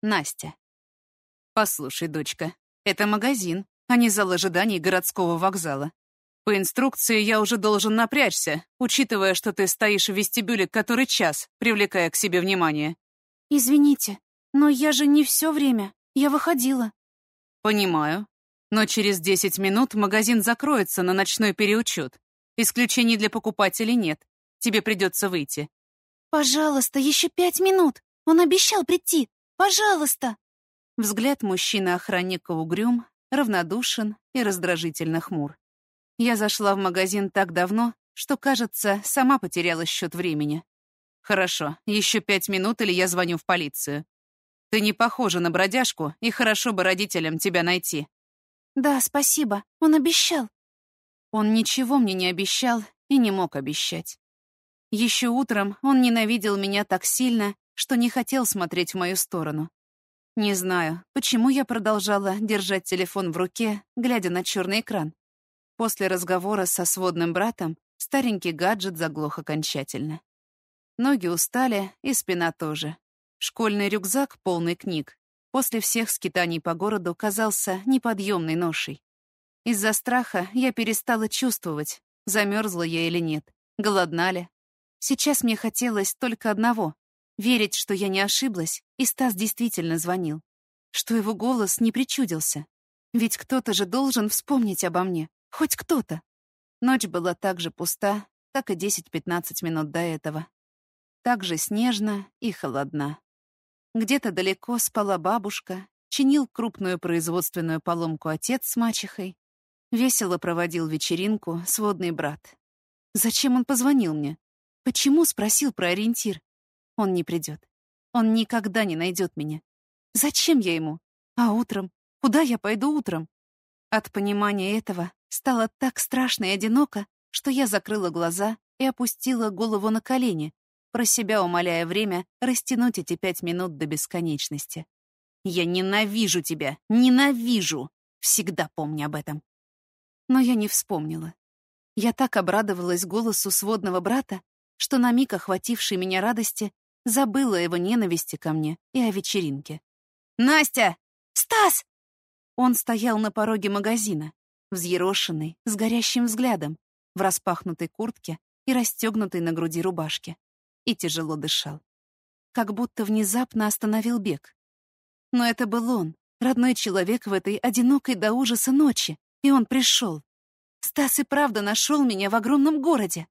Настя. «Послушай, дочка, это магазин, а не зал ожиданий городского вокзала. По инструкции я уже должен напрячься, учитывая, что ты стоишь в вестибюле который час, привлекая к себе внимание». «Извините, но я же не все время. Я выходила». «Понимаю. Но через 10 минут магазин закроется на ночной переучет. Исключений для покупателей нет. Тебе придется выйти». «Пожалуйста, еще 5 минут. Он обещал прийти. Пожалуйста!» Взгляд мужчины-охранника угрюм, равнодушен и раздражительно хмур. Я зашла в магазин так давно, что, кажется, сама потеряла счет времени. «Хорошо, еще 5 минут, или я звоню в полицию. Ты не похожа на бродяжку, и хорошо бы родителям тебя найти». «Да, спасибо. Он обещал». Он ничего мне не обещал и не мог обещать. Еще утром он ненавидел меня так сильно, что не хотел смотреть в мою сторону. Не знаю, почему я продолжала держать телефон в руке, глядя на черный экран. После разговора со сводным братом старенький гаджет заглох окончательно. Ноги устали, и спина тоже. Школьный рюкзак, полный книг, после всех скитаний по городу казался неподъемной ношей. Из-за страха я перестала чувствовать, замерзла я или нет, голодна ли. Сейчас мне хотелось только одного — верить, что я не ошиблась, и Стас действительно звонил. Что его голос не причудился. Ведь кто-то же должен вспомнить обо мне. Хоть кто-то. Ночь была так же пуста, как и 10-15 минут до этого. Так же снежно и холодна. Где-то далеко спала бабушка, чинил крупную производственную поломку отец с мачехой. Весело проводил вечеринку сводный брат. Зачем он позвонил мне? Почему спросил про ориентир? Он не придет. Он никогда не найдет меня. Зачем я ему? А утром? Куда я пойду утром? От понимания этого стало так страшно и одиноко, что я закрыла глаза и опустила голову на колени, про себя умоляя время растянуть эти 5 минут до бесконечности. «Я ненавижу тебя! Ненавижу! Всегда помни об этом!» Но я не вспомнила. Я так обрадовалась голосу сводного брата, что на миг охватившей меня радости забыла о его ненависти ко мне и о вечеринке. «Настя! «Стас!» Он стоял на пороге магазина, взъерошенный, с горящим взглядом, в распахнутой куртке и расстегнутой на груди рубашке, и тяжело дышал. Как будто внезапно остановил бег. Но это был он, родной человек в этой одинокой до ужаса ночи, и он пришел. Стас и правда нашел меня в огромном городе.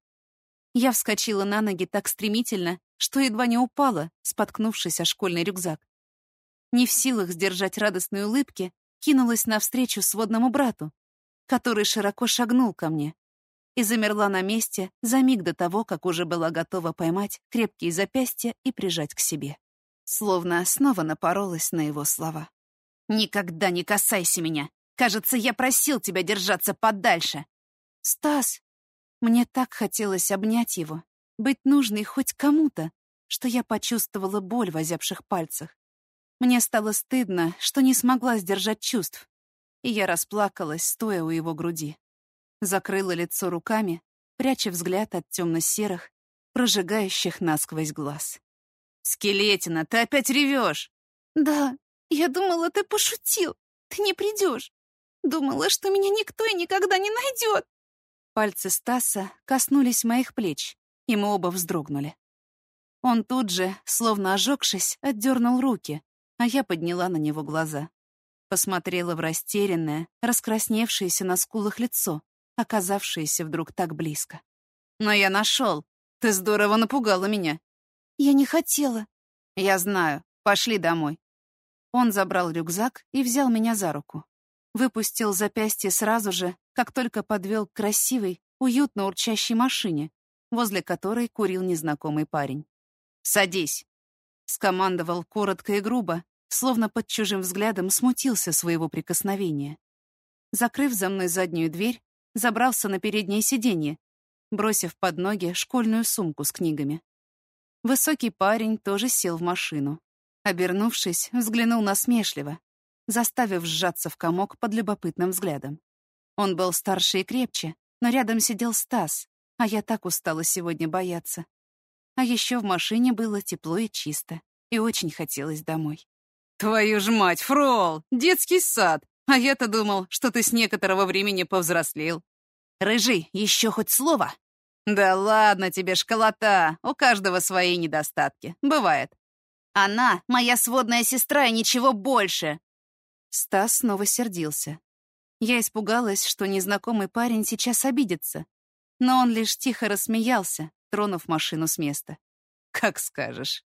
Я вскочила на ноги так стремительно, что едва не упала, споткнувшись о школьный рюкзак. Не в силах сдержать радостной улыбки, кинулась навстречу сводному брату, который широко шагнул ко мне, и замерла на месте за миг до того, как уже была готова поймать крепкие запястья и прижать к себе. Словно снова напоролась на его слова. «Никогда не касайся меня! Кажется, я просил тебя держаться подальше!» «Стас!» Мне так хотелось обнять его, быть нужной хоть кому-то, что я почувствовала боль в озябших пальцах. Мне стало стыдно, что не смогла сдержать чувств, и я расплакалась, стоя у его груди. Закрыла лицо руками, пряча взгляд от темно-серых, прожигающих насквозь глаз. «Скелетина, ты опять ревешь!» «Да, я думала, ты пошутил. Ты не придешь. Думала, что меня никто и никогда не найдет». Пальцы Стаса коснулись моих плеч, и мы оба вздрогнули. Он тут же, словно ожегшись, отдернул руки, а я подняла на него глаза. Посмотрела в растерянное, раскрасневшееся на скулах лицо, оказавшееся вдруг так близко. «Но я нашел. Ты здорово напугала меня». «Я не хотела». «Я знаю. Пошли домой». Он забрал рюкзак и взял меня за руку. Выпустил запястье сразу же, как только подвел к красивой, уютно урчащей машине, возле которой курил незнакомый парень. «Садись», — скомандовал коротко и грубо, словно под чужим взглядом смутился своего прикосновения. Закрыв за мной заднюю дверь, забрался на переднее сиденье, бросив под ноги школьную сумку с книгами. Высокий парень тоже сел в машину. Обернувшись, взглянул насмешливо, заставив сжаться в комок под любопытным взглядом. Он был старше и крепче, но рядом сидел Стас, а я так устала сегодня бояться. А еще в машине было тепло и чисто, и очень хотелось домой. Твою ж мать, Фрол, детский сад. А я-то думал, что ты с некоторого времени повзрослел. Рыжий, еще хоть слово? Да ладно тебе, школота. У каждого свои недостатки. Бывает. Она моя сводная сестра и ничего больше. Стас снова сердился. Я испугалась, что незнакомый парень сейчас обидится. Но он лишь тихо рассмеялся, тронув машину с места. Как скажешь.